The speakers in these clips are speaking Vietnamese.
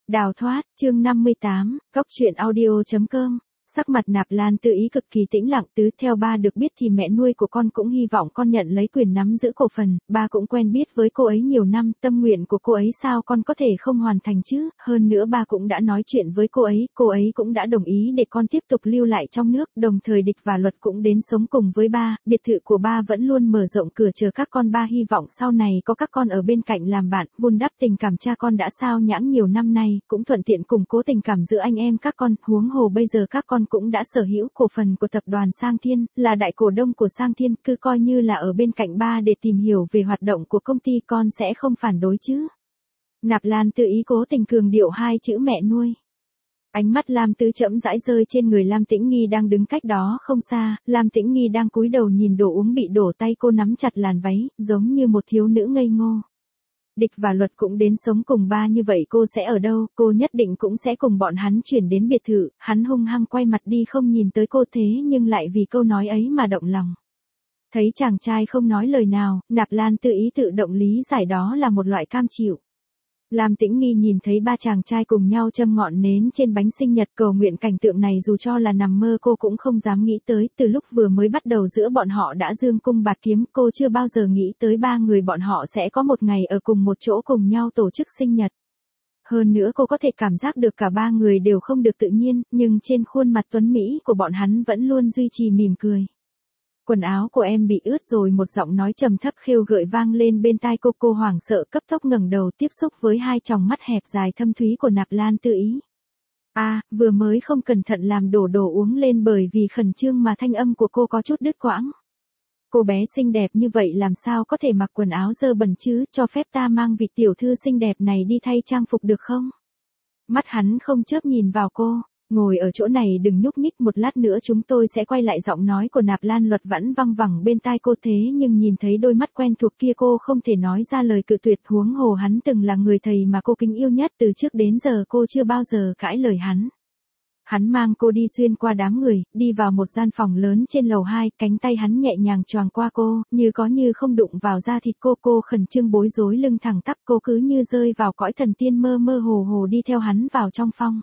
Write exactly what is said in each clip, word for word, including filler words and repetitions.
Đào thoát, chương năm mươi tám, góc truyện audio chấm com. Sắc mặt Nạp Lan Tự Ý cực kỳ tĩnh lặng. Tứ theo ba được biết thì mẹ nuôi của con cũng hy vọng con nhận lấy quyền nắm giữ cổ phần, ba cũng quen biết với cô ấy nhiều năm, tâm nguyện của cô ấy sao con có thể không hoàn thành chứ, hơn nữa ba cũng đã nói chuyện với cô ấy, cô ấy cũng đã đồng ý để con tiếp tục lưu lại trong nước, đồng thời Địch và Luật cũng đến sống cùng với ba, biệt thự của ba vẫn luôn mở rộng cửa chờ các con, ba hy vọng sau này có các con ở bên cạnh làm bạn, vun đắp tình cảm cha con đã sao nhãng nhiều năm nay, cũng thuận tiện củng cố tình cảm giữa anh em các con, huống hồ bây giờ các con cũng đã sở hữu cổ phần của tập đoàn Sang Thiên, là đại cổ đông của Sang Thiên, cứ coi như là ở bên cạnh ba để tìm hiểu về hoạt động của công ty, con sẽ không phản đối chứ. Nạp Lan Tự Ý cố tình cường điệu hai chữ mẹ nuôi. Ánh mắt Lam Tứ chậm rãi rơi trên người Lam Tĩnh Nghi đang đứng cách đó không xa, Lam Tĩnh Nghi đang cúi đầu nhìn đồ uống bị đổ, tay cô nắm chặt làn váy, giống như một thiếu nữ ngây ngô. Địch và Luật cũng đến sống cùng ba, như vậy cô sẽ ở đâu, cô nhất định cũng sẽ cùng bọn hắn chuyển đến biệt thự, hắn hung hăng quay mặt đi không nhìn tới cô, thế nhưng lại vì câu nói ấy mà động lòng. Thấy chàng trai không nói lời nào, Nạp Lan Tự Ý tự động lý giải đó là một loại cam chịu. Lam Tĩnh Nghi nhìn thấy ba chàng trai cùng nhau châm ngọn nến trên bánh sinh nhật cầu nguyện, cảnh tượng này dù cho là nằm mơ cô cũng không dám nghĩ tới, từ lúc vừa mới bắt đầu giữa bọn họ đã dương cung bạt kiếm, cô chưa bao giờ nghĩ tới ba người bọn họ sẽ có một ngày ở cùng một chỗ cùng nhau tổ chức sinh nhật. Hơn nữa cô có thể cảm giác được cả ba người đều không được tự nhiên, nhưng trên khuôn mặt tuấn Mỹ của bọn hắn vẫn luôn duy trì mỉm cười. Quần áo của em bị ướt rồi, một giọng nói trầm thấp khêu gợi vang lên bên tai cô, cô hoảng sợ cấp tốc ngẩng đầu tiếp xúc với hai tròng mắt hẹp dài thâm thúy của Nạp Lan Tự Ý. A, à, vừa mới không cẩn thận làm đổ đồ uống lên, bởi vì khẩn trương mà thanh âm của cô có chút đứt quãng. Cô bé xinh đẹp như vậy làm sao có thể mặc quần áo dơ bẩn chứ, cho phép ta mang vị tiểu thư xinh đẹp này đi thay trang phục được không? Mắt hắn không chớp nhìn vào cô. Ngồi ở chỗ này đừng nhúc nhích, một lát nữa chúng tôi sẽ quay lại. Giọng nói của Nạp Lan Luật vẫn văng vẳng bên tai cô, thế nhưng nhìn thấy đôi mắt quen thuộc kia cô không thể nói ra lời cự tuyệt, huống hồ hắn từng là người thầy mà cô kính yêu nhất, từ trước đến giờ cô chưa bao giờ cãi lời hắn. Hắn mang cô đi xuyên qua đám người, đi vào một gian phòng lớn trên lầu hai, cánh tay hắn nhẹ nhàng choàng qua cô, như có như không đụng vào da thịt cô, cô khẩn trương bối rối lưng thẳng tắp, cô cứ như rơi vào cõi thần tiên, mơ mơ hồ hồ đi theo hắn vào trong phòng.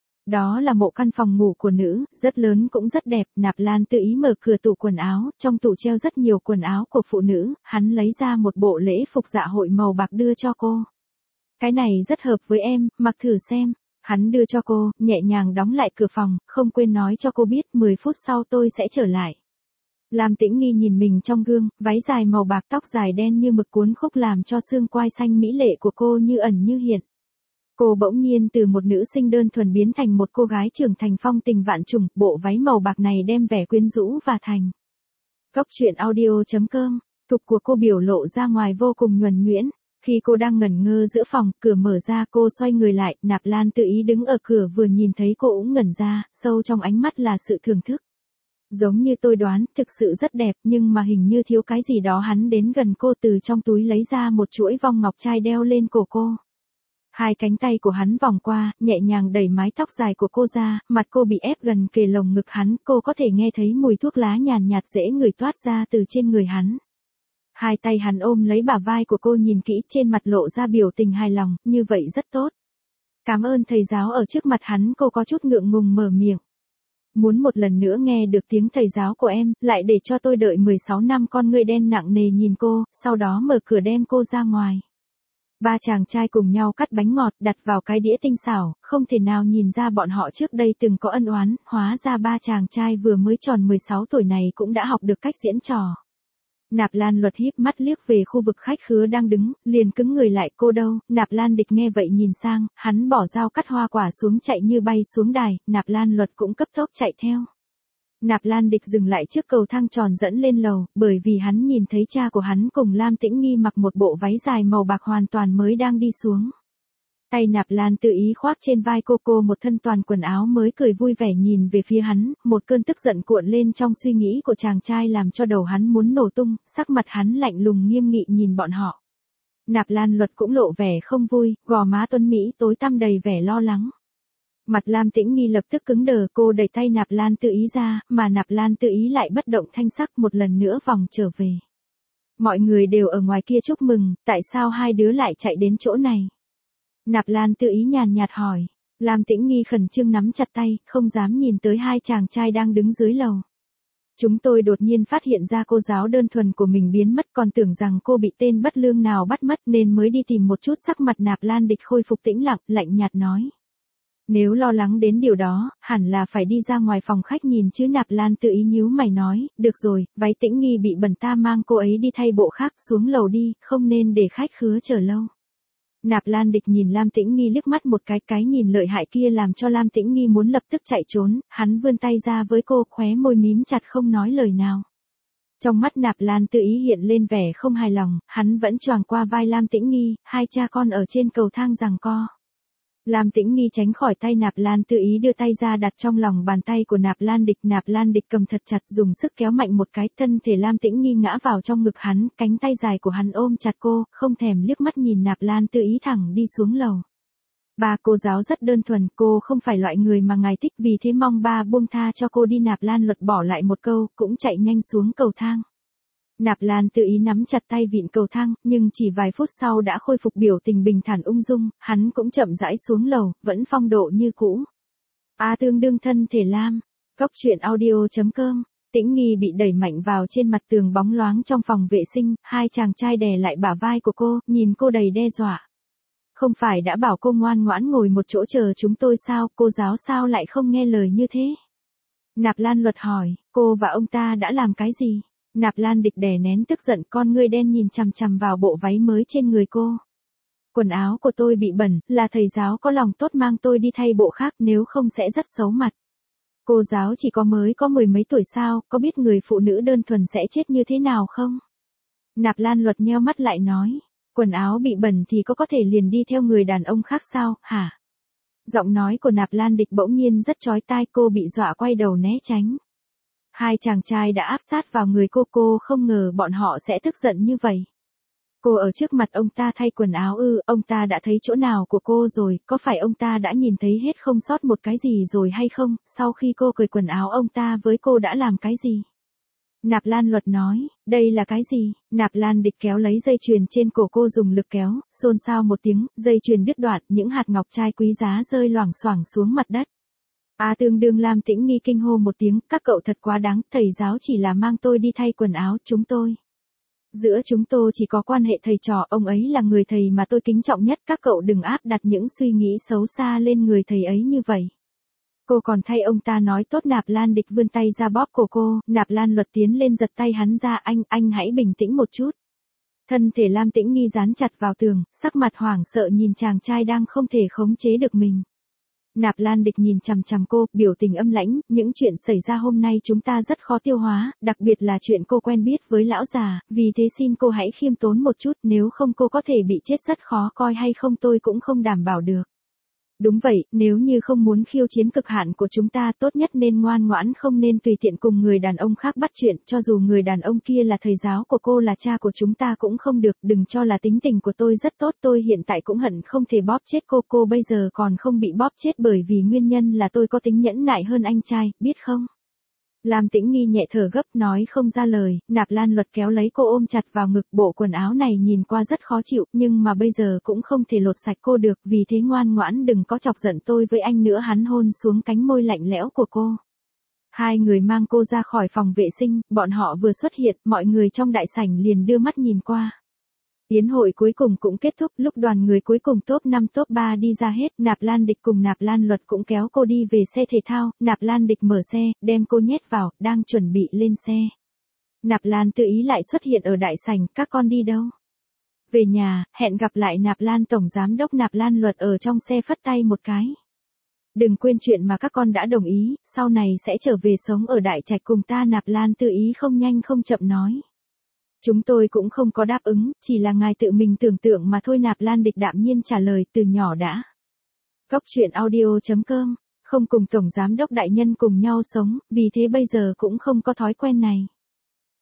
Đó là một căn phòng ngủ của nữ, rất lớn cũng rất đẹp. Nạp Lan Tự Ý mở cửa tủ quần áo, trong tủ treo rất nhiều quần áo của phụ nữ, hắn lấy ra một bộ lễ phục dạ hội màu bạc đưa cho cô. Cái này rất hợp với em, mặc thử xem. Hắn đưa cho cô, nhẹ nhàng đóng lại cửa phòng, không quên nói cho cô biết mười phút sau tôi sẽ trở lại. Lam Tĩnh Nghi nhìn mình trong gương, váy dài màu bạc, tóc dài đen như mực cuốn khúc làm cho xương quai xanh mỹ lệ của cô như ẩn như hiện. Cô bỗng nhiên từ một nữ sinh đơn thuần biến thành một cô gái trưởng thành phong tình vạn trùng, bộ váy màu bạc này đem vẻ quyến rũ và thành. Góc truyện audio chấm com, tục của cô biểu lộ ra ngoài vô cùng nhuần nhuyễn. Khi cô đang ngẩn ngơ giữa phòng, cửa mở ra, cô xoay người lại, Nạp Lan Tự Ý đứng ở cửa vừa nhìn thấy cô cũng ngẩn ra, sâu trong ánh mắt là sự thưởng thức. Giống như tôi đoán, thực sự rất đẹp, nhưng mà hình như thiếu cái gì đó. Hắn đến gần cô, từ trong túi lấy ra một chuỗi vòng ngọc trai đeo lên cổ cô. Hai cánh tay của hắn vòng qua, nhẹ nhàng đẩy mái tóc dài của cô ra, mặt cô bị ép gần kề lồng ngực hắn, cô có thể nghe thấy mùi thuốc lá nhàn nhạt dễ ngửi toát ra từ trên người hắn. Hai tay hắn ôm lấy bả vai của cô, nhìn kỹ, trên mặt lộ ra biểu tình hài lòng, như vậy rất tốt. Cảm ơn thầy giáo. Ở trước mặt hắn cô có chút ngượng ngùng mở miệng. Muốn một lần nữa nghe được tiếng thầy giáo của em, lại để cho tôi đợi mười sáu năm. Con ngươi đen nặng nề nhìn cô, sau đó mở cửa đem cô ra ngoài. Ba chàng trai cùng nhau cắt bánh ngọt, đặt vào cái đĩa tinh xảo, không thể nào nhìn ra bọn họ trước đây từng có ân oán, hóa ra ba chàng trai vừa mới tròn mười sáu tuổi này cũng đã học được cách diễn trò. Nạp Lan Luật híp mắt liếc về khu vực khách khứa đang đứng, liền cứng người lại. Cô đâu? Nạp Lan Địch nghe vậy nhìn sang, hắn bỏ dao cắt hoa quả xuống, chạy như bay xuống đài, Nạp Lan Luật cũng cấp tốc chạy theo. Nạp Lan Địch dừng lại trước cầu thang tròn dẫn lên lầu, bởi vì hắn nhìn thấy cha của hắn cùng Lam Tĩnh Nghi mặc một bộ váy dài màu bạc hoàn toàn mới đang đi xuống. Tay Nạp Lan Tự Ý khoác trên vai cô, cô một thân toàn quần áo mới, cười vui vẻ nhìn về phía hắn, một cơn tức giận cuộn lên trong suy nghĩ của chàng trai làm cho đầu hắn muốn nổ tung, sắc mặt hắn lạnh lùng nghiêm nghị nhìn bọn họ. Nạp Lan Luật cũng lộ vẻ không vui, gò má tuấn mỹ tối tăm đầy vẻ lo lắng. Mặt Lam Tĩnh Nghi lập tức cứng đờ, cô đẩy tay Nạp Lan Tự Ý ra, mà Nạp Lan Tự Ý lại bất động thanh sắc, một lần nữa vòng trở về. Mọi người đều ở ngoài kia chúc mừng, tại sao hai đứa lại chạy đến chỗ này? Nạp Lan Tự Ý nhàn nhạt hỏi. Lam Tĩnh Nghi khẩn trương nắm chặt tay, không dám nhìn tới hai chàng trai đang đứng dưới lầu. Chúng tôi đột nhiên phát hiện ra cô giáo đơn thuần của mình biến mất, còn tưởng rằng cô bị tên bất lương nào bắt mất nên mới đi tìm một chút. Sắc mặt Nạp Lan Địch khôi phục tĩnh lặng, lạnh nhạt nói. Nếu lo lắng đến điều đó, hẳn là phải đi ra ngoài phòng khách nhìn chứ. Nạp Lan Tự Ý nhíu mày nói, được rồi, váy Tĩnh Nghi bị bẩn, ta mang cô ấy đi thay bộ khác, xuống lầu đi, không nên để khách khứa chờ lâu. Nạp Lan Địch nhìn Lam Tĩnh Nghi liếc mắt một cái, cái nhìn lợi hại kia làm cho Lam Tĩnh Nghi muốn lập tức chạy trốn, hắn vươn tay ra với cô, khóe môi mím chặt không nói lời nào. Trong mắt Nạp Lan Tự Ý hiện lên vẻ không hài lòng, hắn vẫn choàng qua vai Lam Tĩnh Nghi, hai cha con ở trên cầu thang giằng co. Lam Tĩnh Nghi tránh khỏi tay Nạp Lan Tự Ý, đưa tay ra đặt trong lòng bàn tay của Nạp Lan Địch. Nạp Lan Địch cầm thật chặt, dùng sức kéo mạnh một cái, thân thể Lam Tĩnh Nghi ngã vào trong ngực hắn, cánh tay dài của hắn ôm chặt cô, không thèm liếc mắt nhìn Nạp Lan Tự Ý thẳng đi xuống lầu. Ba, cô giáo rất đơn thuần, cô không phải loại người mà ngài thích, vì thế mong ba buông tha cho cô đi. Nạp Lan Luật bỏ lại một câu, cũng chạy nhanh xuống cầu thang. Nạp Lan Tự Ý nắm chặt tay vịn cầu thang, nhưng chỉ vài phút sau đã khôi phục biểu tình bình thản ung dung, hắn cũng chậm rãi xuống lầu, vẫn phong độ như cũ. A tương đương thân thể Lam. Góc truyện audio chấm com. Tĩnh Nghi bị đẩy mạnh vào trên mặt tường bóng loáng trong phòng vệ sinh, hai chàng trai đè lại bả vai của cô, nhìn cô đầy đe dọa. Không phải đã bảo cô ngoan ngoãn ngồi một chỗ chờ chúng tôi sao, cô giáo sao lại không nghe lời như thế? Nạp Lan Luật hỏi, cô và ông ta đã làm cái gì? Nạp Lan Địch đè nén tức giận, con ngươi đen nhìn chằm chằm vào bộ váy mới trên người cô. Quần áo của tôi bị bẩn, là thầy giáo có lòng tốt mang tôi đi thay bộ khác, nếu không sẽ rất xấu mặt. Cô giáo chỉ có mới có mười mấy tuổi sao, có biết người phụ nữ đơn thuần sẽ chết như thế nào không? Nạp Lan Luật nheo mắt lại nói, quần áo bị bẩn thì có có thể liền đi theo người đàn ông khác sao, hả? Giọng nói của Nạp Lan Địch bỗng nhiên rất chói tai, cô bị dọa quay đầu né tránh. Hai chàng trai đã áp sát vào người cô, cô không ngờ bọn họ sẽ tức giận như vậy. Cô ở trước mặt ông ta thay quần áo ư, ông ta đã thấy chỗ nào của cô rồi, có phải ông ta đã nhìn thấy hết không sót một cái gì rồi hay không, sau khi cô cởi quần áo ông ta với cô đã làm cái gì? Nạp Lan Luật nói, đây là cái gì? Nạp Lan Địch kéo lấy dây chuyền trên cổ cô dùng lực kéo, xôn xao một tiếng, dây chuyền đứt đoạn, những hạt ngọc trai quý giá rơi loảng xoảng xuống mặt đất. A tương đương Lam Tĩnh Nghi kinh hô một tiếng, các cậu thật quá đáng, thầy giáo chỉ là mang tôi đi thay quần áo, chúng tôi. Giữa chúng tôi chỉ có quan hệ thầy trò, ông ấy là người thầy mà tôi kính trọng nhất, các cậu đừng áp đặt những suy nghĩ xấu xa lên người thầy ấy như vậy. Cô còn thay ông ta nói tốt. Nạp Lan Địch vươn tay ra bóp cổ cô, Nạp Lan Luật tiến lên giật tay hắn ra, anh, anh hãy bình tĩnh một chút. Thân thể Lam Tĩnh Nghi dán chặt vào tường, sắc mặt hoảng sợ nhìn chàng trai đang không thể khống chế được mình. Nạp Lan Địch nhìn chằm chằm cô, biểu tình âm lãnh, những chuyện xảy ra hôm nay chúng ta rất khó tiêu hóa, đặc biệt là chuyện cô quen biết với lão già, vì thế xin cô hãy khiêm tốn một chút, nếu không cô có thể bị chết rất khó coi hay không tôi cũng không đảm bảo được. Đúng vậy, nếu như không muốn khiêu chiến cực hạn của chúng ta, tốt nhất nên ngoan ngoãn, không nên tùy tiện cùng người đàn ông khác bắt chuyện, cho dù người đàn ông kia là thầy giáo của cô, là cha của chúng ta cũng không được, đừng cho là tính tình của tôi rất tốt, tôi hiện tại cũng hận không thể bóp chết cô, cô bây giờ còn không bị bóp chết bởi vì nguyên nhân là tôi có tính nhẫn nại hơn anh trai, biết không? Lam Tĩnh Nghi nhẹ thở gấp, nói không ra lời. Nạp Lan Luật kéo lấy cô ôm chặt vào ngực, bộ quần áo này nhìn qua rất khó chịu, nhưng mà bây giờ cũng không thể lột sạch cô được, vì thế ngoan ngoãn đừng có chọc giận tôi với anh nữa. Hắn hôn xuống cánh môi lạnh lẽo của cô. Hai người mang cô ra khỏi phòng vệ sinh, bọn họ vừa xuất hiện, mọi người trong đại sảnh liền đưa mắt nhìn qua. Yến hội cuối cùng cũng kết thúc, lúc đoàn người cuối cùng top năm top ba đi ra hết, Nạp Lan Địch cùng Nạp Lan Luật cũng kéo cô đi về xe thể thao, Nạp Lan Địch mở xe, đem cô nhét vào, đang chuẩn bị lên xe. Nạp Lan Tự Ý lại xuất hiện ở đại sảnh, các con đi đâu? Về nhà, hẹn gặp lại. Nạp Lan Tổng Giám Đốc Nạp Lan Luật ở trong xe phất tay một cái. Đừng quên chuyện mà các con đã đồng ý, sau này sẽ trở về sống ở Đại Trạch cùng ta. Nạp Lan Tự Ý không nhanh không chậm nói. Chúng tôi cũng không có đáp ứng, chỉ là ngài tự mình tưởng tượng mà thôi. Nạp Lan Địch đạm nhiên trả lời, từ nhỏ đã. Góc truyện audio chấm com, không cùng Tổng Giám Đốc đại nhân cùng nhau sống, vì thế bây giờ cũng không có thói quen này.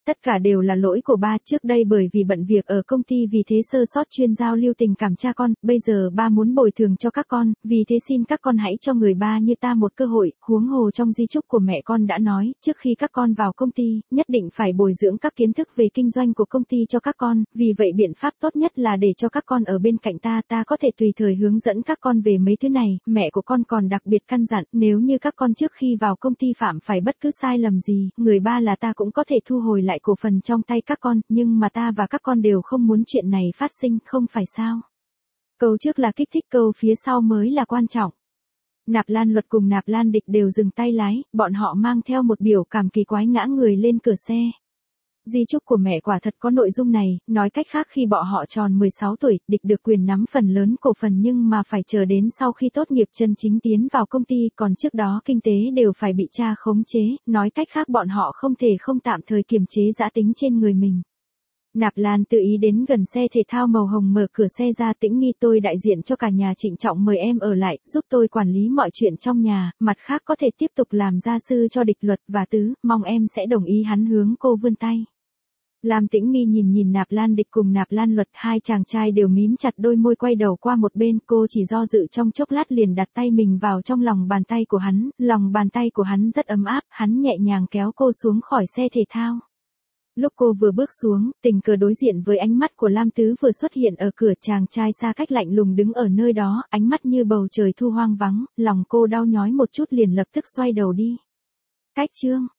Tất cả đều là lỗi của ba, trước đây bởi vì bận việc ở công ty vì thế sơ sót chuyên giao lưu tình cảm cha con, bây giờ ba muốn bồi thường cho các con, vì thế xin các con hãy cho người ba như ta một cơ hội, huống hồ trong di chúc của mẹ con đã nói, trước khi các con vào công ty, nhất định phải bồi dưỡng các kiến thức về kinh doanh của công ty cho các con, vì vậy biện pháp tốt nhất là để cho các con ở bên cạnh ta, ta có thể tùy thời hướng dẫn các con về mấy thứ này, mẹ của con còn đặc biệt căn dặn, nếu như các con trước khi vào công ty phạm phải bất cứ sai lầm gì, người ba là ta cũng có thể thu hồi lại cổ phần trong tay các con, nhưng mà ta và các con đều không muốn chuyện này phát sinh, không phải sao? Câu trước là kích thích, câu phía sau mới là quan trọng. Nạp Lan Luật cùng Nạp Lan Địch đều dừng tay lái, bọn họ mang theo một biểu cảm kỳ quái ngã người lên cửa xe. Di chúc của mẹ quả thật có nội dung này, nói cách khác khi bọn họ tròn mười sáu tuổi, Địch được quyền nắm phần lớn cổ phần nhưng mà phải chờ đến sau khi tốt nghiệp chân chính tiến vào công ty, còn trước đó kinh tế đều phải bị cha khống chế, nói cách khác bọn họ không thể không tạm thời kiềm chế dã tính trên người mình. Nạp Lan tự ý đến gần xe thể thao màu hồng mở cửa xe ra, Tĩnh Nghi, tôi đại diện cho cả nhà trịnh trọng mời em ở lại, giúp tôi quản lý mọi chuyện trong nhà, mặt khác có thể tiếp tục làm gia sư cho Địch Luật và Tứ, mong em sẽ đồng ý, hắn hướng cô vươn tay. Lam Tĩnh Nghi nhìn nhìn Nạp Lan Địch cùng Nạp Lan Luật, hai chàng trai đều mím chặt đôi môi quay đầu qua một bên, cô chỉ do dự trong chốc lát liền đặt tay mình vào trong lòng bàn tay của hắn, lòng bàn tay của hắn rất ấm áp, hắn nhẹ nhàng kéo cô xuống khỏi xe thể thao. Lúc cô vừa bước xuống, tình cờ đối diện với ánh mắt của Lam Tứ vừa xuất hiện ở cửa, chàng trai xa cách lạnh lùng đứng ở nơi đó, ánh mắt như bầu trời thu hoang vắng, lòng cô đau nhói một chút liền lập tức xoay đầu đi. Cách chương